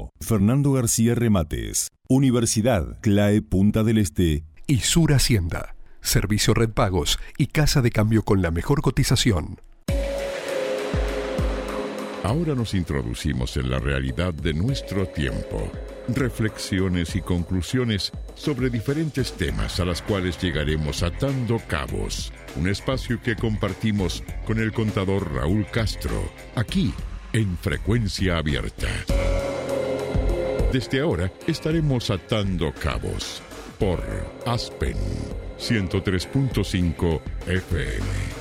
Castro, Fernando García Remates, Universidad CLAE Punta del Este y Sur Hacienda, Servicio Red Pagos y Casa de Cambio con la mejor cotización. Ahora nos introducimos en la realidad de nuestro tiempo. Reflexiones y conclusiones sobre diferentes temas a las cuales llegaremos atando cabos. Un espacio que compartimos con el contador Raúl Castro, aquí en Frecuencia Abierta. Desde ahora estaremos atando cabos por Aspen 103.5 FM.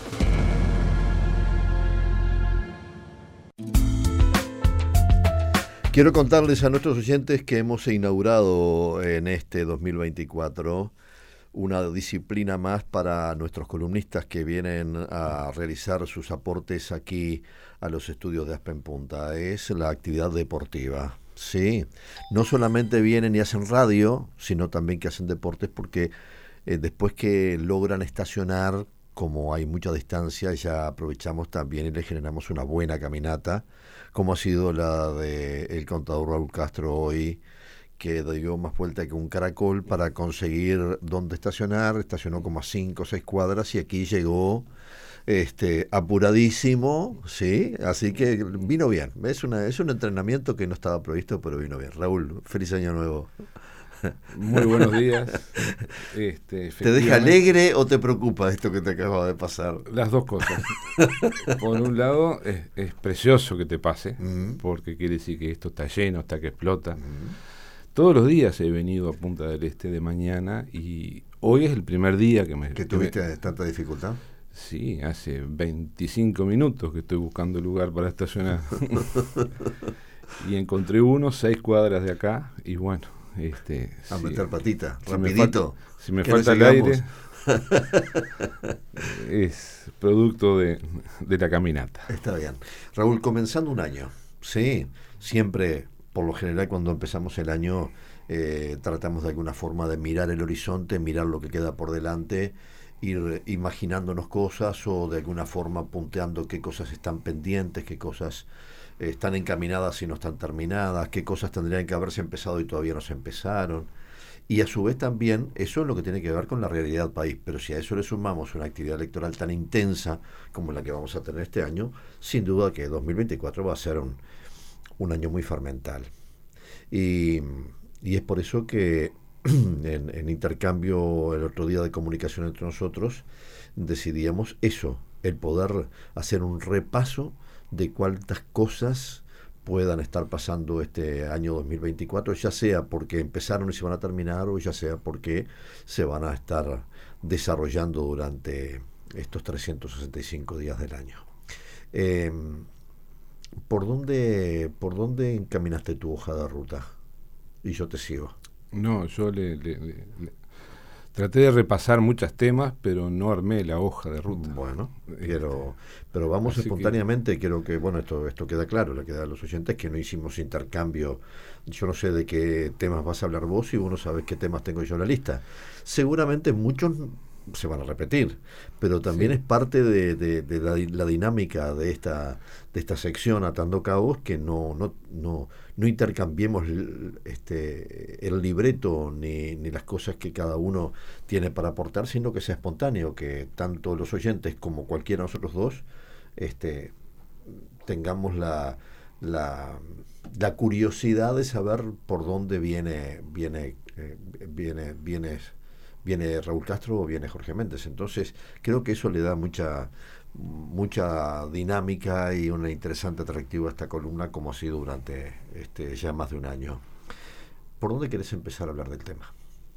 Quiero contarles a nuestros oyentes que hemos inaugurado en este 2024 una disciplina más para nuestros columnistas que vienen a realizar sus aportes aquí a los estudios de Aspen Punta. Es la actividad deportiva. Sí, no solamente vienen y hacen radio, sino también que hacen deportes porque después que logran estacionar, como hay mucha distancia, ya aprovechamos también y le generamos una buena caminata, como ha sido la del contador Raúl Castro hoy, que dio más vuelta que un caracol para conseguir dónde estacionar. Estacionó como a 5 o 6 cuadras y aquí llegó apuradísimo, ¿sí? Así que vino bien. Es un entrenamiento que no estaba previsto, pero vino bien. Raúl, feliz año nuevo. Muy buenos días. ¿Te deja alegre o te preocupa esto que te acaba de pasar? Las dos cosas. Por un lado, es precioso que te pase, porque quiere decir que esto está lleno, está que explota. Todos los días he venido a Punta del Este de mañana y hoy es el primer día que tuviste tanta dificultad. Sí, hace 25 minutos que estoy buscando lugar para estacionar. Y encontré 6 cuadras de acá y bueno. A meter patita, si rapidito. Si me falta el aire, es producto de la caminata. Está bien. Raúl, comenzando un año, sí, siempre, por lo general, cuando empezamos el año, tratamos de alguna forma de mirar el horizonte, mirar lo que queda por delante, ir imaginándonos cosas o de alguna forma punteando qué cosas están pendientes, qué cosas están encaminadas y no están terminadas, qué cosas tendrían que haberse empezado y todavía no se empezaron. Y a su vez también eso es lo que tiene que ver con la realidad país. Pero si a eso le sumamos una actividad electoral tan intensa como la que vamos a tener este año, sin duda que 2024 va a ser un año muy fermental. Y es por eso que en intercambio el otro día de comunicación entre nosotros decidíamos eso, el poder hacer un repaso de cuántas cosas puedan estar pasando este año 2024, ya sea porque empezaron y se van a terminar o ya sea porque se van a estar desarrollando durante estos 365 días del año. ¿Por dónde encaminaste tu hoja de ruta? Y yo te sigo. No, yo traté de repasar muchos temas, pero no armé la hoja de ruta. Bueno, pero vamos espontáneamente, quiero que, bueno, esto queda claro, le queda a los oyentes que no hicimos intercambio. Yo no sé de qué temas vas a hablar vos y vos no sabes qué temas tengo yo en la lista. Seguramente muchos se van a repetir, pero también es parte de la dinámica de esta sección Atando Cabos, que no intercambiemos el libreto ni las cosas que cada uno tiene para aportar, sino que sea espontáneo, que tanto los oyentes como cualquiera de nosotros dos tengamos la curiosidad de saber por dónde viene Raúl Castro o viene Jorge Méndez. Entonces creo que eso le da mucha dinámica y un interesante atractivo a esta columna, como ha sido durante ya más de un año. ¿Por dónde querés empezar a hablar del tema?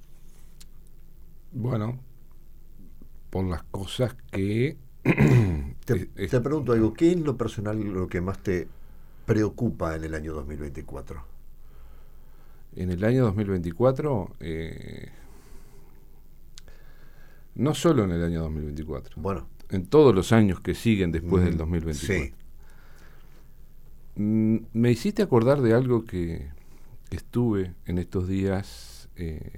Bueno, por las cosas que te pregunto algo. ¿Qué en lo personal lo que más te preocupa en el año 2024? En el año 2024 no solo en el año 2024. Bueno, en todos los años que siguen después del 2024. Sí. Me hiciste acordar de algo que estuve en estos días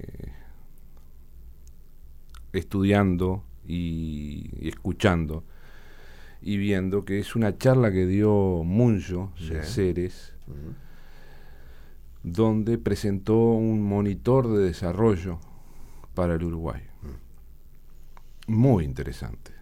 estudiando y escuchando y viendo, que es una charla que dio Munjo Ceres donde presentó un monitor de desarrollo para el Uruguay. Muy interesante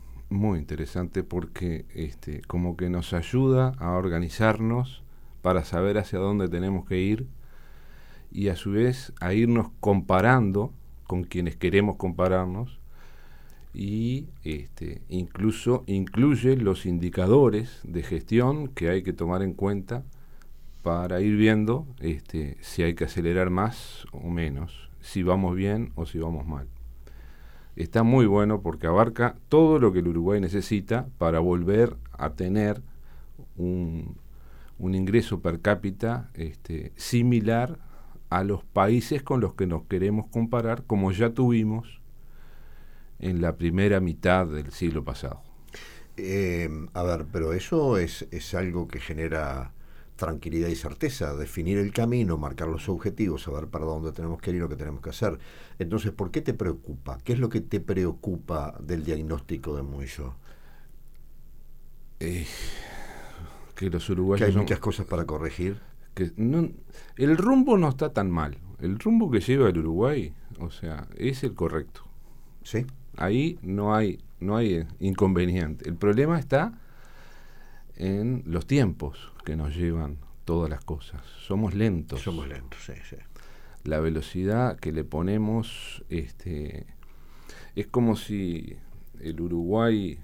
porque como que nos ayuda a organizarnos para saber hacia dónde tenemos que ir y a su vez a irnos comparando con quienes queremos compararnos, y incluso incluye los indicadores de gestión que hay que tomar en cuenta para ir viendo si hay que acelerar más o menos, si vamos bien o si vamos mal. Está muy bueno porque abarca todo lo que el Uruguay necesita para volver a tener un ingreso per cápita similar a los países con los que nos queremos comparar, como ya tuvimos en la primera mitad del siglo pasado. A ver, pero eso es algo que genera tranquilidad y certeza, definir el camino, marcar los objetivos, saber para dónde tenemos que ir y lo que tenemos que hacer. Entonces, ¿por qué te preocupa? ¿Qué es lo que te preocupa del diagnóstico de Muyo? Que los uruguayos que hay muchas cosas para corregir. El rumbo no está tan mal. El rumbo que lleva el Uruguay, o sea, es el correcto. ¿Sí? Ahí no hay inconveniente. El problema está en los tiempos que nos llevan todas las cosas. Somos lentos. Somos lentos, sí. La velocidad que le ponemos es como si el Uruguay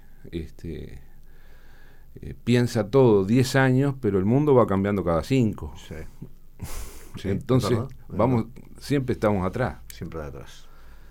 piensa todo 10 años, pero el mundo va cambiando cada 5. Sí, entonces ¿verdad? Siempre estamos atrás. Siempre atrás.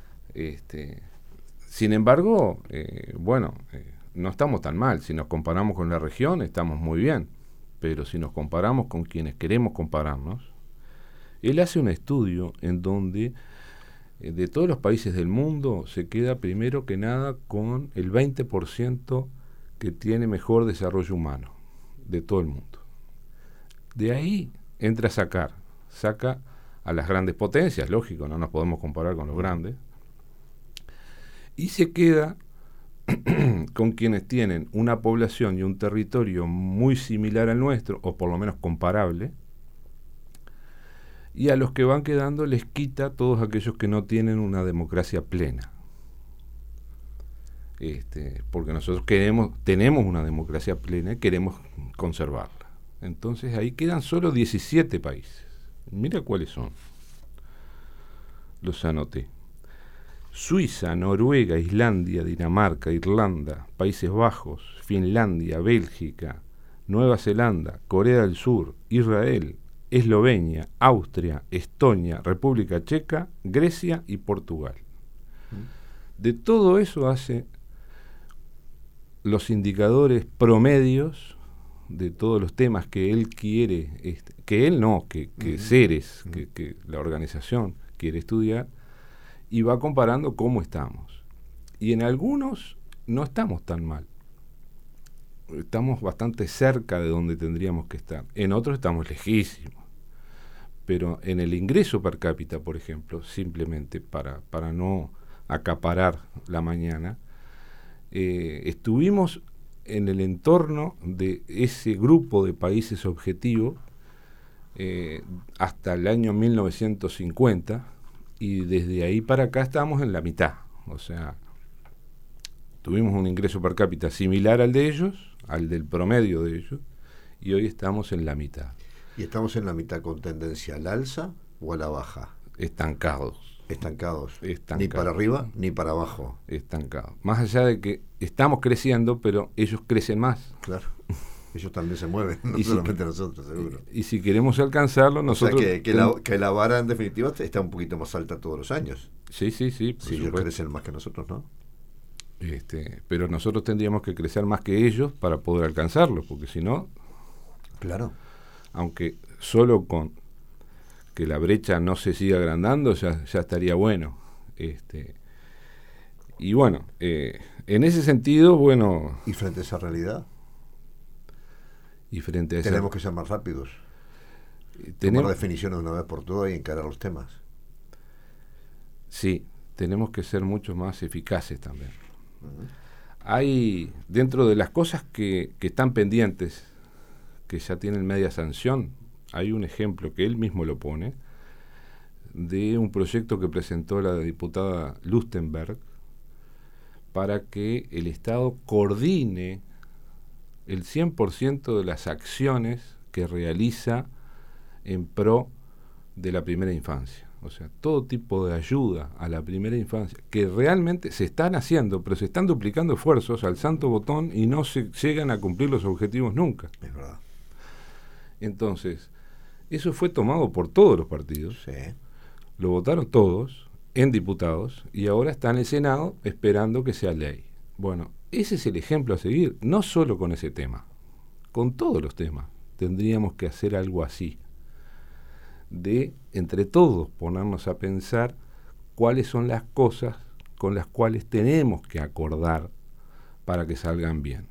Sin embargo, no estamos tan mal. Si nos comparamos con la región, estamos muy bien. Pero si nos comparamos con quienes queremos compararnos, él hace un estudio en donde de todos los países del mundo se queda primero que nada con el 20% que tiene mejor desarrollo humano de todo el mundo. De ahí entra saca a las grandes potencias, lógico, no nos podemos comparar con los grandes, y se queda con quienes tienen una población y un territorio muy similar al nuestro, o por lo menos comparable, y a los que van quedando les quita todos aquellos que no tienen una democracia plena. Porque nosotros tenemos una democracia plena y queremos conservarla. Entonces ahí quedan solo 17 países. Mira cuáles son. Los anoté. Suiza, Noruega, Islandia, Dinamarca, Irlanda, Países Bajos, Finlandia, Bélgica, Nueva Zelanda, Corea del Sur, Israel, Eslovenia, Austria, Estonia, República Checa, Grecia y Portugal. De todo eso hace los indicadores promedios de todos los temas que él quiere, que Ceres, que la organización quiere estudiar, y va comparando cómo estamos. Y en algunos no estamos tan mal. Estamos bastante cerca de donde tendríamos que estar. En otros estamos lejísimos. Pero en el ingreso per cápita, por ejemplo, simplemente para no acaparar la mañana, estuvimos en el entorno de ese grupo de países objetivo hasta el año 1950, y desde ahí para acá estamos en la mitad. O sea, tuvimos un ingreso per cápita similar al de ellos, al del promedio de ellos, y hoy estamos en la mitad. ¿Y estamos en la mitad con tendencia al alza o a la baja? Estancados. Ni para arriba ni para abajo. Estancados. Más allá de que estamos creciendo, pero ellos crecen más. Claro. Ellos también se mueven, no solamente nosotros, seguro. Y si queremos alcanzarlo, nosotros... O sea que la vara, en definitiva, está un poquito más alta todos los años. Sí, si ellos crecen más que nosotros, ¿no? Pero nosotros tendríamos que crecer más que ellos para poder alcanzarlo, porque si no... Claro. Aunque solo con que la brecha no se siga agrandando, ya estaría bueno. Y bueno, en ese sentido, bueno... ¿Y frente a esa realidad? Tenemos que ser más rápidos. Tomar definiciones de una vez por todas y encarar los temas. Sí, tenemos que ser mucho más eficaces también. Hay, dentro de las cosas que están pendientes, que ya tienen media sanción, hay un ejemplo que él mismo lo pone, de un proyecto que presentó la diputada Lustenberg para que el Estado coordine el 100% de las acciones que realiza en pro de la primera infancia. O sea, todo tipo de ayuda a la primera infancia, que realmente se están haciendo, pero se están duplicando esfuerzos al santo botón y no se llegan a cumplir los objetivos nunca. Es verdad. Entonces, eso fue tomado por todos los partidos, Sí. lo votaron todos en diputados y ahora está en el Senado esperando que sea ley. Bueno, ese es el ejemplo a seguir, no solo con ese tema, con todos los temas. Tendríamos que hacer algo así, de entre todos ponernos a pensar cuáles son las cosas con las cuales tenemos que acordar para que salgan bien.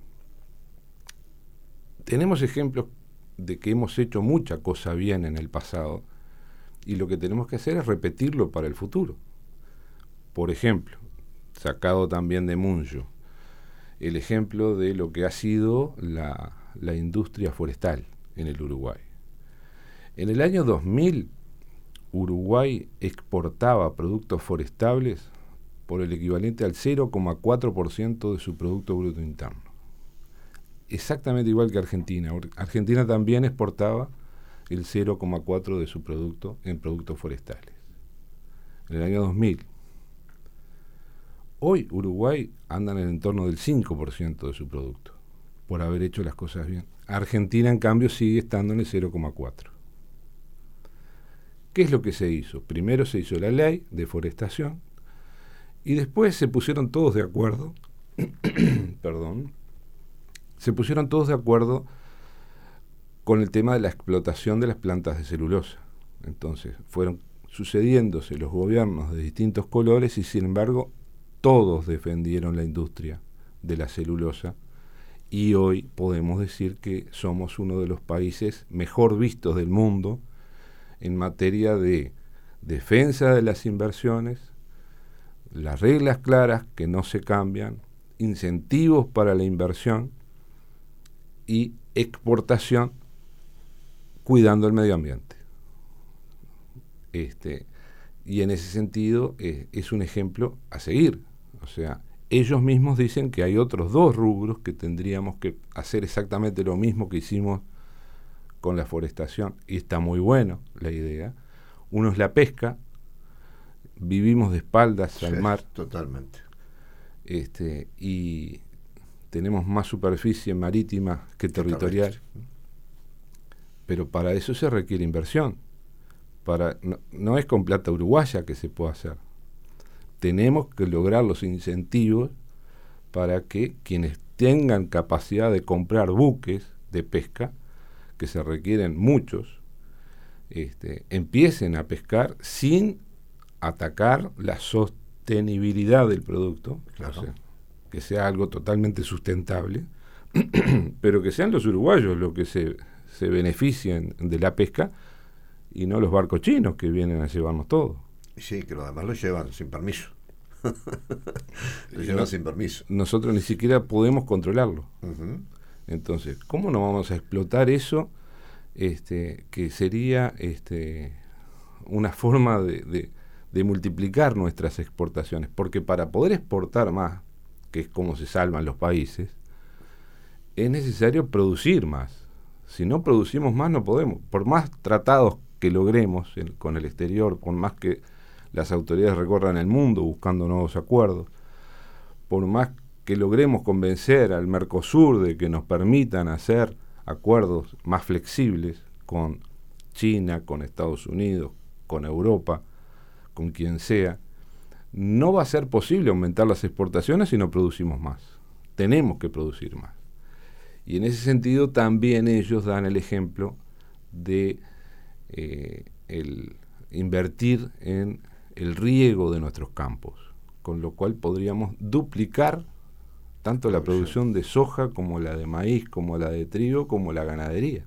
Tenemos ejemplos de que hemos hecho mucha cosa bien en el pasado y lo que tenemos que hacer es repetirlo para el futuro. Por ejemplo, sacado también de Munjo, el ejemplo de lo que ha sido la industria forestal en el Uruguay. En el año 2000, Uruguay exportaba productos forestales por el equivalente al 0,4% de su Producto Bruto Interno. Exactamente igual que Argentina. Argentina también exportaba el 0,4% de su producto en productos forestales. En el año 2000. Hoy Uruguay anda en el entorno del 5% de su producto, por haber hecho las cosas bien. Argentina, en cambio, sigue estando en el 0,4%. ¿Qué es lo que se hizo? Primero se hizo la ley de forestación y después se pusieron todos de acuerdo, se pusieron todos de acuerdo con el tema de la explotación de las plantas de celulosa. Entonces fueron sucediéndose los gobiernos de distintos colores y sin embargo todos defendieron la industria de la celulosa y hoy podemos decir que somos uno de los países mejor vistos del mundo en materia de defensa de las inversiones, las reglas claras que no se cambian, incentivos para la inversión y exportación cuidando el medio ambiente. Y en ese sentido es un ejemplo a seguir. O sea, ellos mismos dicen que hay otros dos rubros que tendríamos que hacer exactamente lo mismo que hicimos con la forestación, y está muy bueno la idea. Uno es la pesca, vivimos de espaldas al mar. Totalmente. Y tenemos más superficie marítima que territorial. Pero para eso se requiere inversión. No es con plata uruguaya que se puede hacer. Tenemos que lograr los incentivos para que quienes tengan capacidad de comprar buques de pesca, que se requieren muchos, empiecen a pescar sin atacar la sostenibilidad del producto, Claro. o sea, que sea algo totalmente sustentable, pero que sean los uruguayos los que se beneficien de la pesca y no los barcos chinos que vienen a llevarnos todo. Sí, que además lo llevan sin permiso. Lo llevan sin permiso. Nosotros ni siquiera podemos controlarlo. Uh-huh. Entonces, ¿cómo no vamos a explotar eso? Que sería una forma de multiplicar nuestras exportaciones, porque para poder exportar más, que es como se salvan los países, es necesario producir más. Si no producimos más, no podemos. Por más tratados que logremos con el exterior, por más que las autoridades recorran el mundo buscando nuevos acuerdos, por más que logremos convencer al Mercosur de que nos permitan hacer acuerdos más flexibles con China, con Estados Unidos, con Europa, con quien sea, no va a ser posible aumentar las exportaciones si no producimos más. Tenemos que producir más. Y en ese sentido también ellos dan el ejemplo de el invertir en el riego de nuestros campos, con lo cual podríamos duplicar tanto la producción de soja como la de maíz, como la de trigo, como la ganadería.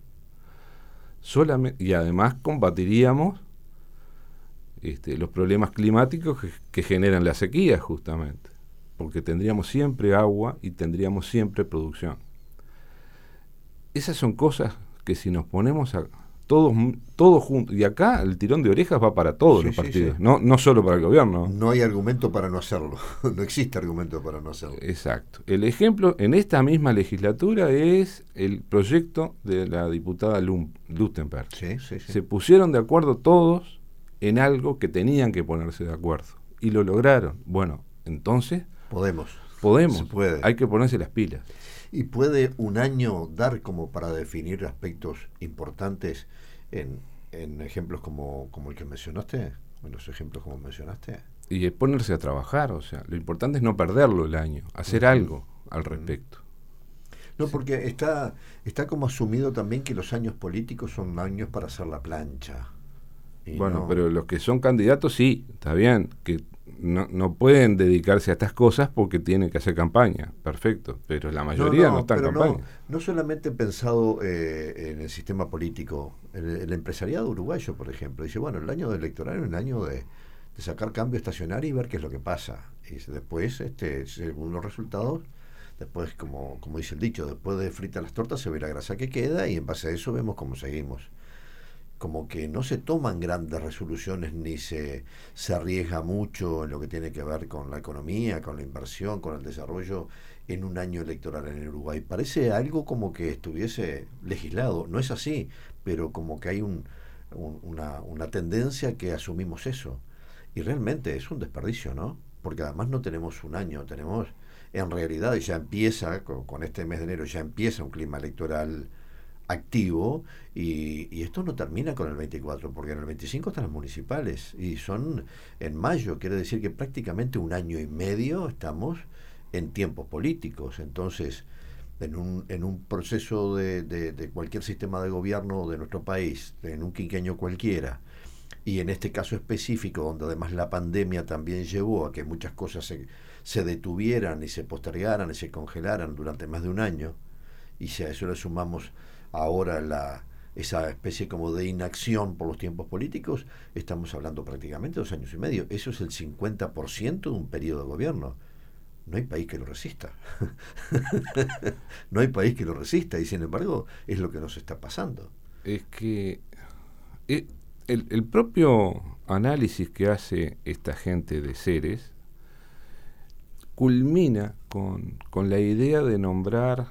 Y además combatiríamos los problemas climáticos que generan la sequía, justamente, porque tendríamos siempre agua y tendríamos siempre producción. Esas son cosas que si nos ponemos a todos juntos. Y acá el tirón de orejas va para todos los partidos, sí. No solo para el gobierno. No hay argumento para no hacerlo. No existe argumento para no hacerlo. Exacto. El ejemplo en esta misma legislatura es el proyecto de la diputada Lustenberg. Sí. Se pusieron de acuerdo todos en algo que tenían que ponerse de acuerdo. Y lo lograron. Bueno, entonces... Podemos. Se puede. Hay que ponerse las pilas. ¿Y puede un año dar como para definir aspectos importantes en ejemplos como el que mencionaste? En los ejemplos como mencionaste. Y es ponerse a trabajar, o sea, lo importante es no perderlo el año, hacer algo al respecto. No, porque está como asumido también que los años políticos son años para hacer la plancha. Bueno, pero los que son candidatos sí, está bien, que no pueden dedicarse a estas cosas porque tienen que hacer campaña, perfecto, pero la mayoría no está en campaña. No solamente pensado en el sistema político, el empresariado uruguayo, por ejemplo, dice, bueno, el año electoral es un año de sacar cambio estacionario y ver qué es lo que pasa. Y después, según los resultados, después, como dice el dicho, después de fritas las tortas se ve la grasa que queda y en base a eso vemos cómo seguimos. Como que no se toman grandes resoluciones ni se arriesga mucho en lo que tiene que ver con la economía, con la inversión, con el desarrollo en un año electoral en el Uruguay. Parece algo como que estuviese legislado. No es así, pero como que hay una tendencia que asumimos eso. Y realmente es un desperdicio, ¿no? Porque además no tenemos un año, tenemos, en realidad ya empieza, con este mes de enero ya empieza un clima electoral activo y esto no termina con el 24 porque en el 25 están las municipales y son en mayo, quiere decir que prácticamente un año y medio estamos en tiempos políticos. Entonces en un proceso de cualquier sistema de gobierno de nuestro país, en un quinquenio cualquiera, y en este caso específico donde además la pandemia también llevó a que muchas cosas se detuvieran y se postergaran y se congelaran durante más de un año, y si a eso le sumamos ahora esa especie como de inacción por los tiempos políticos, estamos hablando prácticamente de 2 años y medio. Eso es el 50% de un periodo de gobierno. No hay país que lo resista. No hay país que lo resista y sin embargo es lo que nos está pasando. Es que el propio análisis que hace esta gente de Ceres culmina con la idea de nombrar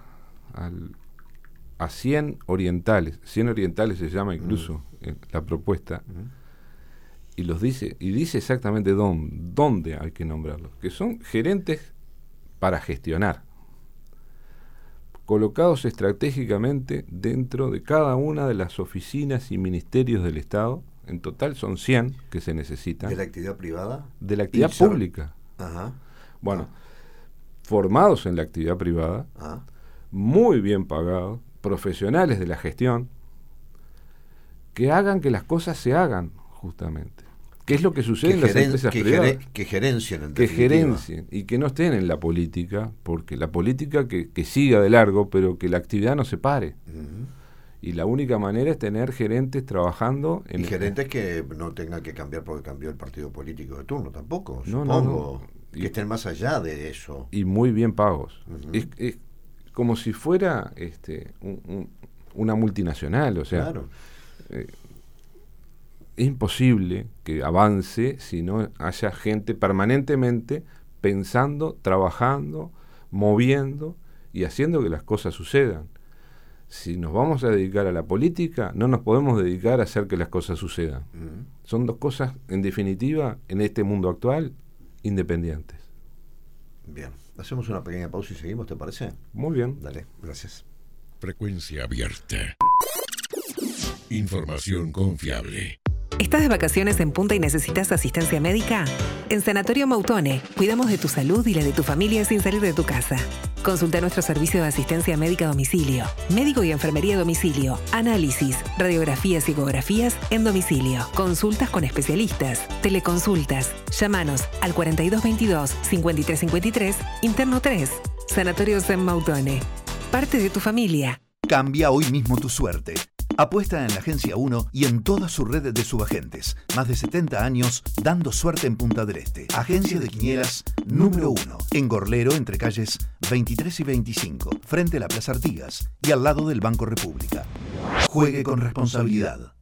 a 100 orientales. 100 orientales se llama incluso la propuesta. Y dice exactamente dónde hay que nombrarlos, que son gerentes para gestionar, colocados estratégicamente dentro de cada una de las oficinas y ministerios del Estado. En total son 100 que se necesitan. ¿De la actividad privada? De la actividad pública. Ajá. Bueno, formados en la actividad privada, muy bien pagados, profesionales de la gestión, que hagan que las cosas se hagan, justamente. ¿Qué es lo que sucede en las empresas privadas? Que gerencien, en definitiva. Que gerencien y que no estén en la política, porque la política que siga de largo, pero que la actividad no se pare. Y la única manera es tener gerentes trabajando y gerentes que no tengan que cambiar porque cambió el partido político de turno tampoco, no, supongo. Que estén más allá de eso. Y muy bien pagos. Es como si fuera una multinacional, o sea, claro. Es imposible que avance si no haya gente permanentemente pensando, trabajando, moviendo y haciendo que las cosas sucedan. Si nos vamos a dedicar a la política, no nos podemos dedicar a hacer que las cosas sucedan. Son dos cosas, en definitiva, en este mundo actual, independientes. Bien, hacemos una pequeña pausa y seguimos, ¿te parece? Muy bien. Dale, gracias. Frecuencia abierta. Información confiable. ¿Estás de vacaciones en Punta y necesitas asistencia médica? En Sanatorio Mautone, cuidamos de tu salud y la de tu familia sin salir de tu casa. Consulta nuestro servicio de asistencia médica a domicilio, médico y enfermería a domicilio, análisis, radiografías y ecografías en domicilio, consultas con especialistas, teleconsultas. Llámanos al 4222-5353, interno 3. Sanatorios en Mautone. Parte de tu familia. Cambia hoy mismo tu suerte. Apuesta en la Agencia 1 y en toda su red de subagentes. Más de 70 años dando suerte en Punta del Este. Agencia de quinielas número 1. En Gorlero, entre calles 23 y 25. Frente a la Plaza Artigas y al lado del Banco República. Juegue con responsabilidad.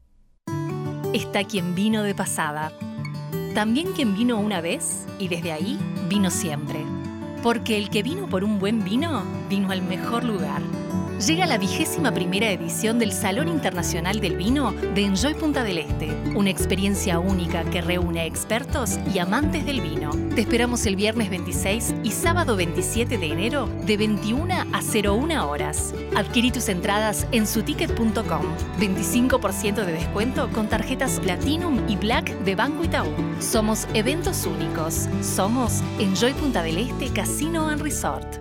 está quien vino de pasada. También quien vino una vez y desde ahí vino siempre. Porque el que vino por un buen vino, vino al mejor lugar. Llega la 21ª edición del Salón Internacional del Vino de Enjoy Punta del Este, una experiencia única que reúne expertos y amantes del vino. Te esperamos el viernes 26 y sábado 27 de enero de 21 a 01 horas. Adquirí tus entradas en suticket.com. 25% de descuento con tarjetas Platinum y Black de Banco Itaú. Somos eventos únicos. Somos Enjoy Punta del Este Casino and Resort.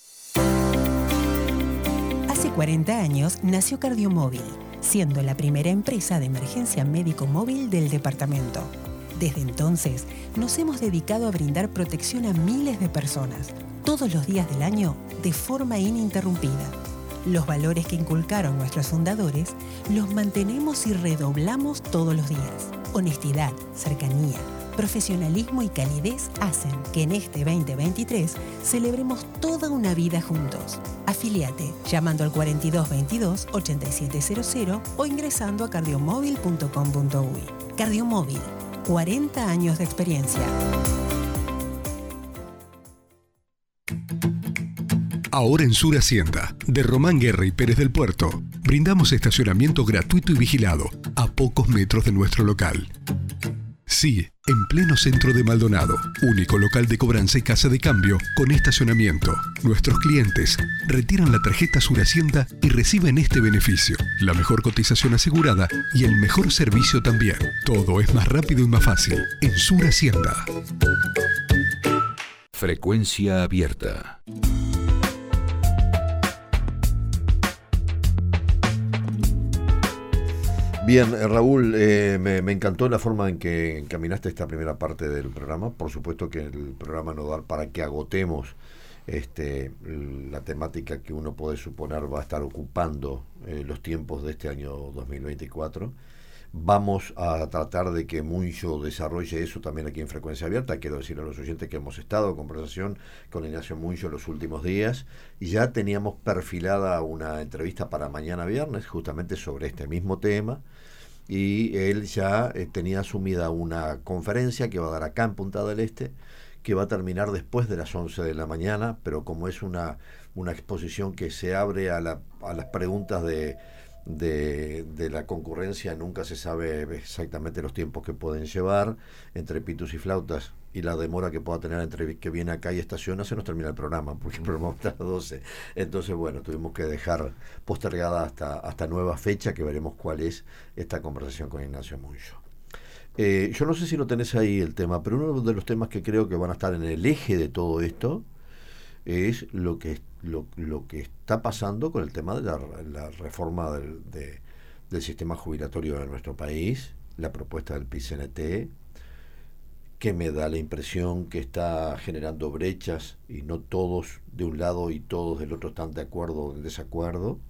Hace 40 años nació Cardiomóvil, siendo la primera empresa de emergencia médico móvil del departamento. Desde entonces, nos hemos dedicado a brindar protección a miles de personas, todos los días del año, de forma ininterrumpida. Los valores que inculcaron nuestros fundadores los mantenemos y redoblamos todos los días. Honestidad, cercanía, profesionalismo y calidez hacen que en este 2023 celebremos toda una vida juntos. Afíliate llamando al 4222-8700 o ingresando a cardiomóvil.com.uy. Cardiomóvil, 40 años de experiencia. Ahora en Sur Hacienda, de Román Guerra y Pérez del Puerto, brindamos estacionamiento gratuito y vigilado a pocos metros de nuestro local. Sí, en pleno centro de Maldonado, único local de cobranza y casa de cambio con estacionamiento. Nuestros clientes retiran la tarjeta Sur Hacienda y reciben este beneficio: la mejor cotización asegurada y el mejor servicio también. Todo es más rápido y más fácil en Sur Hacienda. Frecuencia abierta. Bien, Raúl, me encantó la forma en que encaminaste esta primera parte del programa. Por supuesto que el programa no da para que agotemos la temática que uno puede suponer va a estar ocupando los tiempos de este año 2024. Vamos a tratar de que Muncho desarrolle eso también aquí en Frecuencia Abierta. Quiero decir a los oyentes que hemos estado en conversación con Ignacio Muncho los últimos días y ya teníamos perfilada una entrevista para mañana viernes justamente sobre este mismo tema, y él ya tenía asumida una conferencia que va a dar acá en Punta del Este, que va a terminar después de las 11 de la mañana, pero como es una exposición que se abre a las preguntas de la concurrencia, nunca se sabe exactamente los tiempos que pueden llevar entre pitos y flautas y la demora que pueda tener entre que viene acá y estaciona, se nos termina el programa, porque el programa está a las 12. Entonces, bueno, tuvimos que dejar postergada hasta nueva fecha, que veremos cuál es esta conversación con Ignacio Muncho. Yo no sé si lo tenés ahí el tema, pero uno de los temas que creo que van a estar en el eje de todo esto es lo que está pasando con el tema de la reforma del sistema jubilatorio de nuestro país, la propuesta del PIT-CNT, que me da la impresión que está generando brechas y no todos de un lado y todos del otro están de acuerdo o en desacuerdo,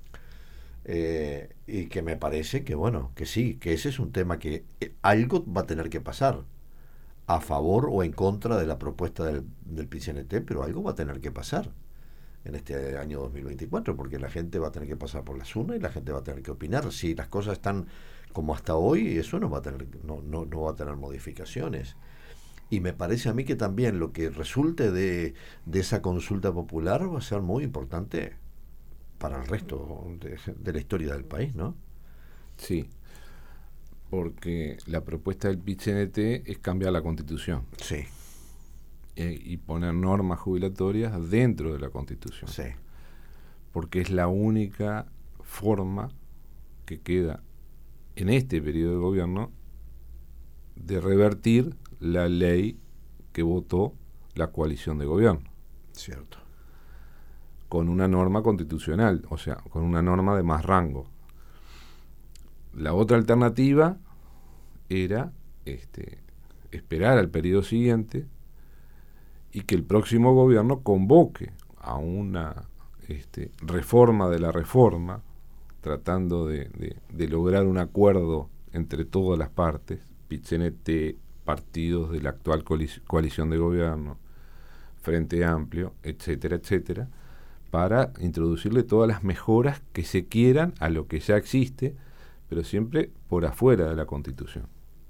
y que me parece que bueno, que sí, que ese es un tema que algo va a tener que pasar a favor o en contra de la propuesta del PIT-CNT, pero algo va a tener que pasar en este año 2024, porque la gente va a tener que pasar por las urnas y la gente va a tener que opinar. Si las cosas están como hasta hoy, eso no va a tener modificaciones. Y me parece a mí que también lo que resulte de esa consulta popular va a ser muy importante para el resto de la historia del país, ¿no? Sí, porque la propuesta del PIT-CNT es cambiar la Constitución. Sí. Y poner normas jubilatorias dentro de la Constitución. Sí. Porque es la única forma que queda en este periodo de gobierno de revertir la ley que votó la coalición de gobierno. Cierto. Con una norma constitucional, o sea, con una norma de más rango. La otra alternativa era esperar al periodo siguiente y que el próximo gobierno convoque a una reforma de la reforma, tratando de lograr un acuerdo entre todas las partes, PIT-CNT, partidos de la actual coalición de gobierno, Frente Amplio, etcétera, etcétera, para introducirle todas las mejoras que se quieran a lo que ya existe, pero siempre por afuera de la Constitución.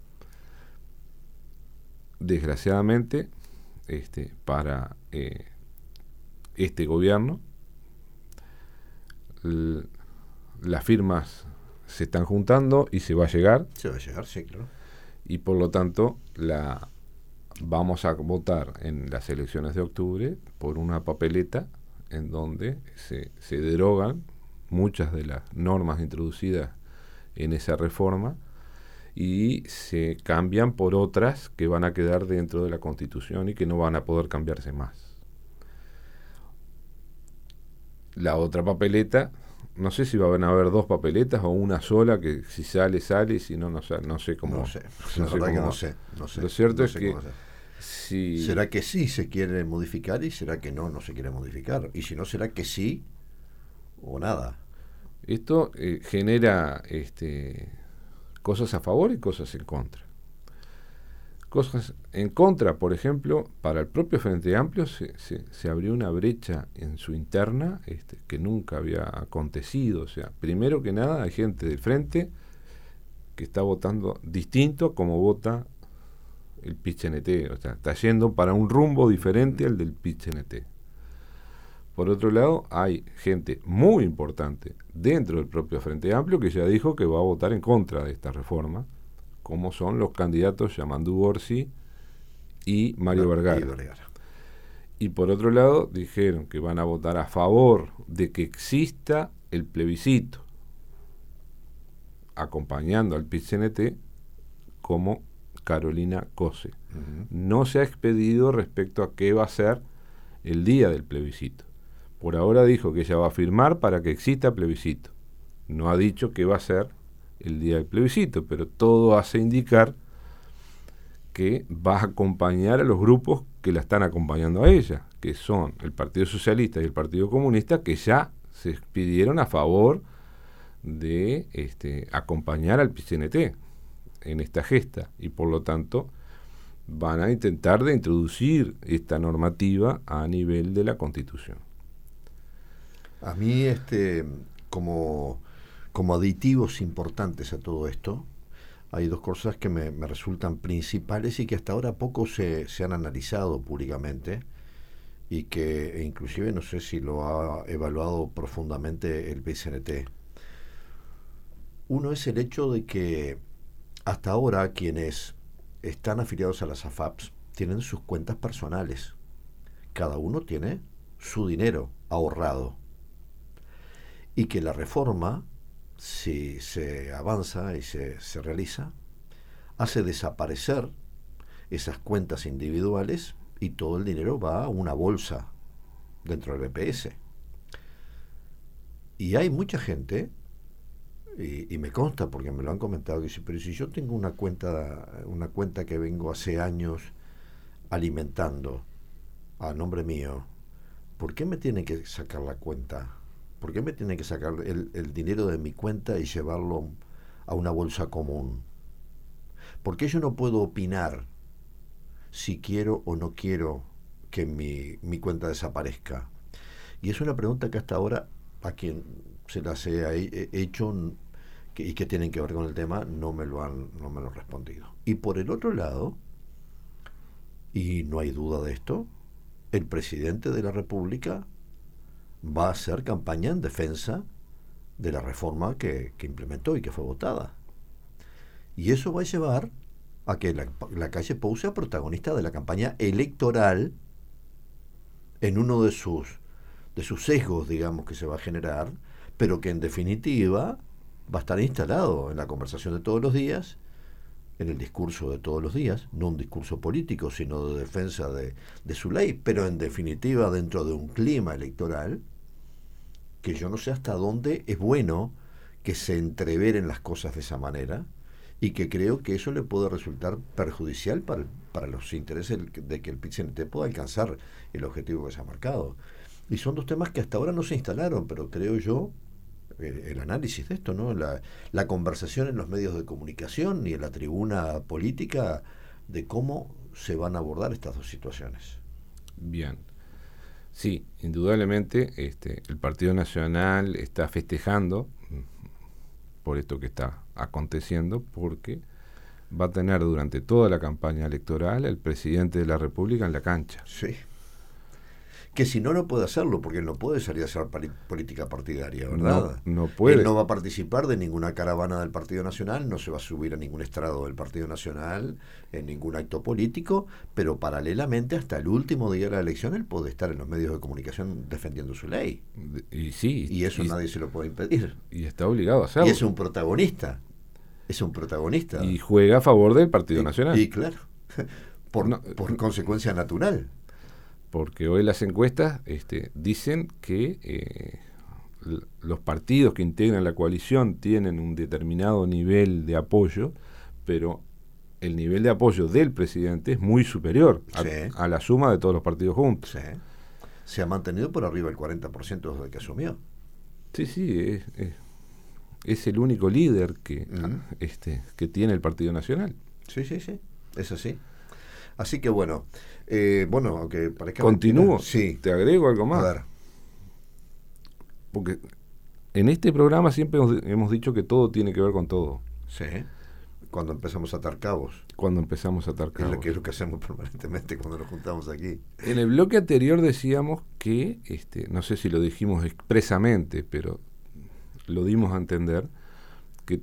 Desgraciadamente, para este gobierno, las firmas se están juntando y se va a llegar. Se va a llegar, sí, claro. Y por lo tanto, vamos a votar en las elecciones de octubre por una papeleta en donde se derogan muchas de las normas introducidas en esa reforma y se cambian por otras que van a quedar dentro de la Constitución y que no van a poder cambiarse más. La otra papeleta, no sé si van a haber dos papeletas o una sola, que si sale, y si no, no sé cómo. No sé, la verdad que no sé. Lo cierto es que ¿será que sí se quiere modificar y será que no se quiere modificar? Y si no, ¿será que sí o nada? Esto genera cosas a favor y cosas en contra. Cosas en contra, por ejemplo, para el propio Frente Amplio se abrió una brecha en su interna que nunca había acontecido. O sea, primero que nada hay gente del Frente que está votando distinto a como vota el PIT-CNT. O sea, está yendo para un rumbo diferente al del PIT-CNT. Por otro lado, hay gente muy importante dentro del propio Frente Amplio que ya dijo que va a votar en contra de esta reforma, como son los candidatos Yamandú Borsi y Mario Vergara. Y por otro lado, dijeron que van a votar a favor de que exista el plebiscito, acompañando al PIT-CNT como Carolina Cose. No se ha expedido respecto a qué va a ser el día del plebiscito. Por ahora dijo que ella va a firmar para que exista plebiscito. No ha dicho qué va a ser el día del plebiscito, pero todo hace indicar que va a acompañar a los grupos que la están acompañando a ella, que son el Partido Socialista y el Partido Comunista, que ya se pidieron a favor de acompañar al PIT-CNT en esta gesta, y por lo tanto van a intentar de introducir esta normativa a nivel de la Constitución. A mí, como aditivos importantes a todo esto, hay dos cosas que me resultan principales y que hasta ahora poco se han analizado públicamente, y que inclusive no sé si lo ha evaluado profundamente el PIT-CNT. Uno es el hecho de que hasta ahora quienes están afiliados a las AFAPs tienen sus cuentas personales. Cada uno tiene su dinero ahorrado. Y que la reforma, si se avanza y se realiza, hace desaparecer esas cuentas individuales y todo el dinero va a una bolsa dentro del BPS. Y hay mucha gente, y me consta porque me lo han comentado, que dice, pero si yo tengo una cuenta que vengo hace años alimentando a nombre mío, ¿por qué me tiene que sacar la cuenta? ¿Por qué me tiene que sacar el dinero de mi cuenta y llevarlo a una bolsa común? ¿Por qué yo no puedo opinar si quiero o no quiero que mi cuenta desaparezca? Y es una pregunta que hasta ahora a quien se las he hecho y que tienen que ver con el tema no me lo han respondido. Y por el otro lado, y no hay duda de esto, el presidente de la República va a hacer campaña en defensa de la reforma que implementó y que fue votada. Y eso va a llevar a que la calle Pou sea protagonista de la campaña electoral en uno de sus sesgos, digamos, que se va a generar, pero que en definitiva va a estar instalado en la conversación de todos los días, en el discurso de todos los días, no un discurso político, sino de defensa de su ley, pero en definitiva dentro de un clima electoral que yo no sé hasta dónde es bueno que se entreveren las cosas de esa manera, y que creo que eso le puede resultar perjudicial para los intereses de que el PIT-CNT pueda alcanzar el objetivo que se ha marcado. Y son dos temas que hasta ahora no se instalaron, pero creo yo, el análisis de esto, ¿no? La conversación en los medios de comunicación y en la tribuna política de cómo se van a abordar estas dos situaciones. Bien. Sí, indudablemente el Partido Nacional está festejando por esto que está aconteciendo, porque va a tener durante toda la campaña electoral el presidente de la República en la cancha. Sí. Que si no, no puede hacerlo, porque él no puede salir a hacer política partidaria, ¿verdad? No puede. Él no va a participar de ninguna caravana del Partido Nacional, no se va a subir a ningún estrado del Partido Nacional, en ningún acto político, pero paralelamente, hasta el último día de la elección, él puede estar en los medios de comunicación defendiendo su ley. Y sí. Y eso nadie se lo puede impedir. Y está obligado a hacerlo. Y es un protagonista. Es un protagonista. Y juega a favor del Partido Nacional. Y claro, por consecuencia natural. Porque hoy las encuestas dicen que los partidos que integran la coalición tienen un determinado nivel de apoyo, pero el nivel de apoyo del presidente es muy superior a la suma de todos los partidos juntos. Sí. Se ha mantenido por arriba del 40% desde que asumió. Sí, es el único líder que tiene el Partido Nacional. Sí, es así. Así que bueno, aunque parezca... Continúo, sí. Te agrego algo más. A ver. Porque en este programa siempre hemos dicho que todo tiene que ver con todo. Sí, cuando empezamos a atar cabos. Que es lo que hacemos permanentemente cuando nos juntamos aquí. En el bloque anterior decíamos que, no sé si lo dijimos expresamente, pero lo dimos a entender, que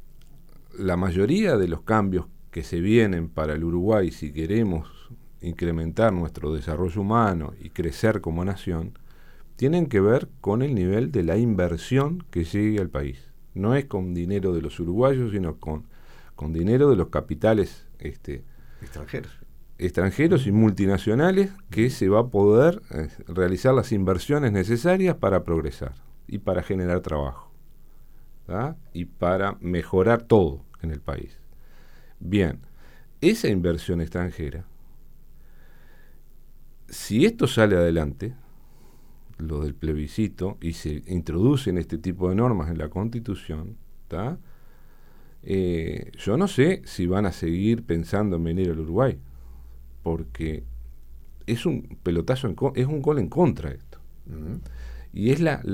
la mayoría de los cambios que se vienen para el Uruguay, si queremos incrementar nuestro desarrollo humano y crecer como nación, tienen que ver con el nivel de la inversión que llegue al país. No es con dinero de los uruguayos, sino con dinero de los capitales extranjeros y multinacionales, que se va a poder realizar las inversiones necesarias para progresar y para generar trabajo, ¿tá? Y para mejorar todo en el país. Bien, esa inversión extranjera, si esto sale adelante, lo del plebiscito, y se introducen este tipo de normas en la Constitución, ¿tá? Yo no sé si van a seguir pensando en venir al Uruguay, porque es un pelotazo, es un gol en contra esto. Y es la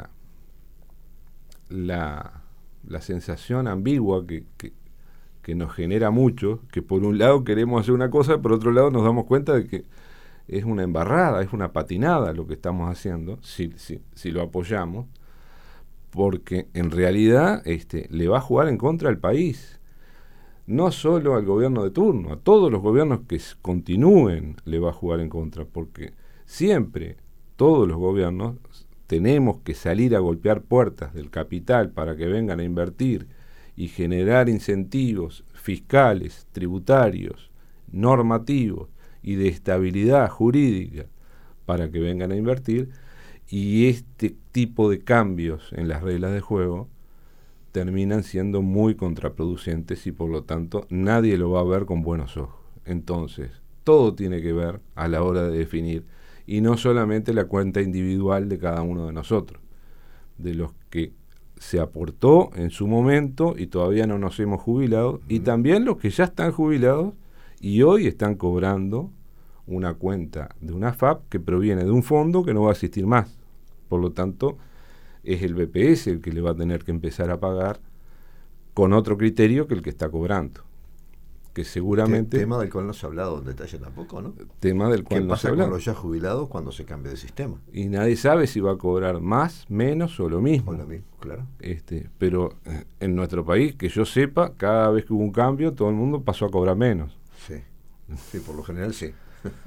sensación ambigua que nos genera mucho, que por un lado queremos hacer una cosa, por otro lado nos damos cuenta de que es una embarrada, es una patinada lo que estamos haciendo, si lo apoyamos, porque en realidad le va a jugar en contra al país, no solo al gobierno de turno, a todos los gobiernos que continúen le va a jugar en contra, porque siempre todos los gobiernos tenemos que salir a golpear puertas del capital para que vengan a invertir y generar incentivos fiscales, tributarios, normativos y de estabilidad jurídica para que vengan a invertir, y este tipo de cambios en las reglas de juego terminan siendo muy contraproducentes y por lo tanto nadie lo va a ver con buenos ojos. Entonces, todo tiene que ver a la hora de definir, y no solamente la cuenta individual de cada uno de nosotros, de los que se aportó en su momento y todavía no nos hemos jubilado, y también los que ya están jubilados y hoy están cobrando una cuenta de una AFAP que proviene de un fondo que no va a existir más. Por lo tanto, es el BPS el que le va a tener que empezar a pagar con otro criterio que el que está cobrando. Que seguramente... Tema del cual no se ha hablado en detalle tampoco, ¿no? Tema del cual no se ha hablado. ¿Qué pasa con los ya jubilados cuando se cambie de sistema? Y nadie sabe si va a cobrar más, menos o lo mismo. O lo mismo, claro. Pero en nuestro país, que yo sepa, cada vez que hubo un cambio, todo el mundo pasó a cobrar menos. Sí, por lo general sí.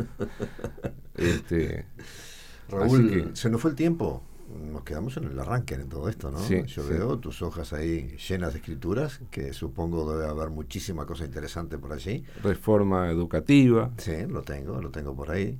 Raúl, se nos fue el tiempo. Nos quedamos en el arranque en todo esto, ¿no? Sí, Yo veo tus hojas ahí llenas de escrituras, que supongo debe haber muchísima cosa interesante por allí. Reforma educativa. Sí, lo tengo por ahí.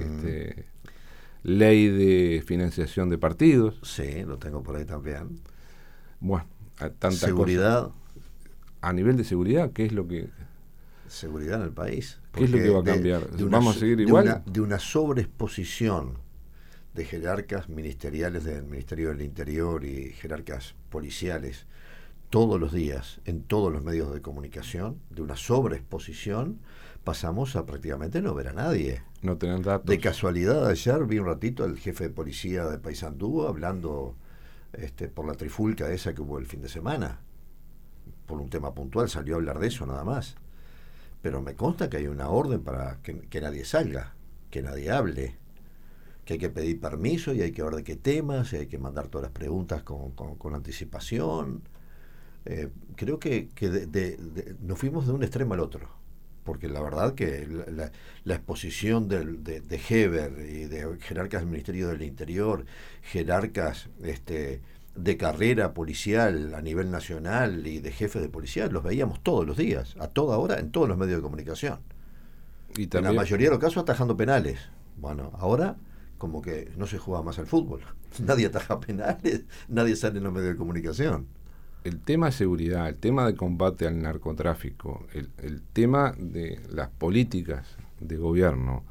Ley de financiación de partidos. Sí, lo tengo por ahí también. Bueno, tanta seguridad. Cosa. A nivel de seguridad, ¿qué es lo que... Seguridad en el país. ¿Qué es lo que va a cambiar? ¿Vamos a seguir igual? De una sobreexposición de jerarcas ministeriales del Ministerio del Interior y jerarcas policiales todos los días en todos los medios de comunicación, de una sobreexposición, pasamos a prácticamente no ver a nadie. No tener datos. De casualidad, ayer vi un ratito al jefe de policía de Paysandú hablando por la trifulca esa que hubo el fin de semana. Por un tema puntual salió a hablar de eso nada más. Pero me consta que hay una orden para que nadie salga, que nadie hable, que hay que pedir permiso y hay que ver de qué temas, y hay que mandar todas las preguntas con anticipación. Creo que nos fuimos de un extremo al otro, porque la verdad que la exposición de Heber y de jerarcas del Ministerio del Interior, jerarcas de carrera policial a nivel nacional y de jefes de policía, los veíamos todos los días, a toda hora, en todos los medios de comunicación. Y también, en la mayoría de los casos atajando penales. Bueno, ahora como que no se juega más al fútbol. Nadie ataja penales, nadie sale en los medios de comunicación. El tema de seguridad, el tema de combate al narcotráfico, el tema de las políticas de gobierno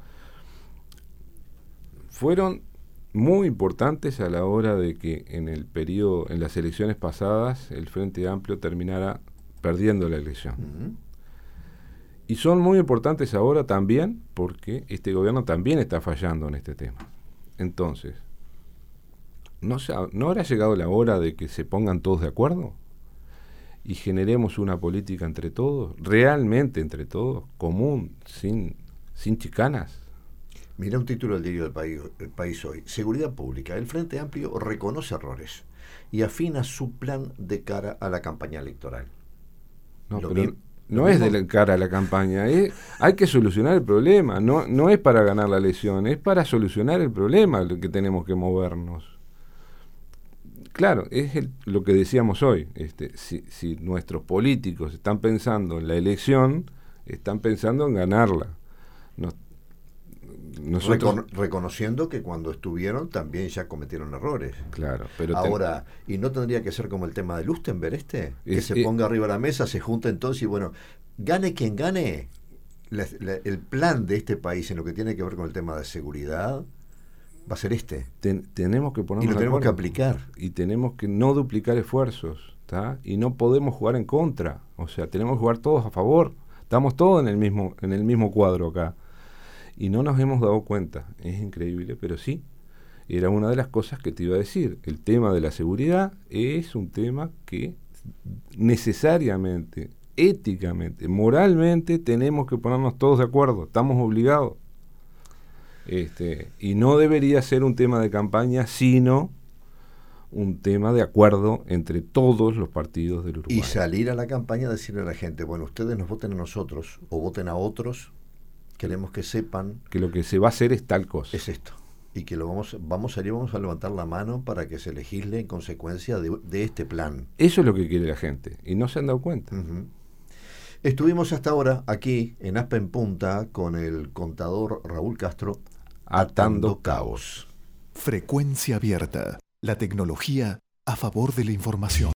fueron muy importantes a la hora de que en las elecciones pasadas el Frente Amplio terminara perdiendo la elección. Uh-huh. Y son muy importantes ahora también porque este gobierno también está fallando en este tema. Entonces, ¿no habrá llegado la hora de que se pongan todos de acuerdo? Y generemos una política entre todos, realmente entre todos, común, sin chicanas. Mira un título del diario El País hoy. Seguridad pública. El Frente Amplio reconoce errores y afina su plan de cara a la campaña electoral. No es de cara a la campaña. Hay que solucionar el problema. No es para ganar la elección, es para solucionar el problema lo que tenemos que movernos. Claro, es lo que decíamos hoy. Si nuestros políticos están pensando en la elección, están pensando en ganarla. Reconociendo que cuando estuvieron también ya cometieron errores. Claro, pero ahora, ¿y no tendría que ser como el tema de Lustenberg que se ponga arriba de la mesa, se junta entonces y bueno, gane quien gane, el plan de este país en lo que tiene que ver con el tema de seguridad va a ser tenemos que ponernos y lo tenemos que aplicar. Y tenemos que no duplicar esfuerzos, ¿tá? Y no podemos jugar en contra. O sea, tenemos que jugar todos a favor. Estamos todos en el mismo cuadro acá. Y no nos hemos dado cuenta. Es increíble, pero sí. Era una de las cosas que te iba a decir. El tema de la seguridad es un tema que necesariamente, éticamente, moralmente tenemos que ponernos todos de acuerdo. Estamos obligados. Y no debería ser un tema de campaña, sino un tema de acuerdo entre todos los partidos del Uruguay. Y salir a la campaña a decirle a la gente, bueno, ustedes nos voten a nosotros o voten a otros. Queremos que sepan que lo que se va a hacer es tal cosa. Es esto. Y que vamos a levantar la mano para que se legisle en consecuencia de este plan. Eso es lo que quiere la gente. Y no se han dado cuenta. Uh-huh. Estuvimos hasta ahora aquí en Aspa en Punta con el contador Raúl Castro atando cabos. Frecuencia abierta. La tecnología a favor de la información.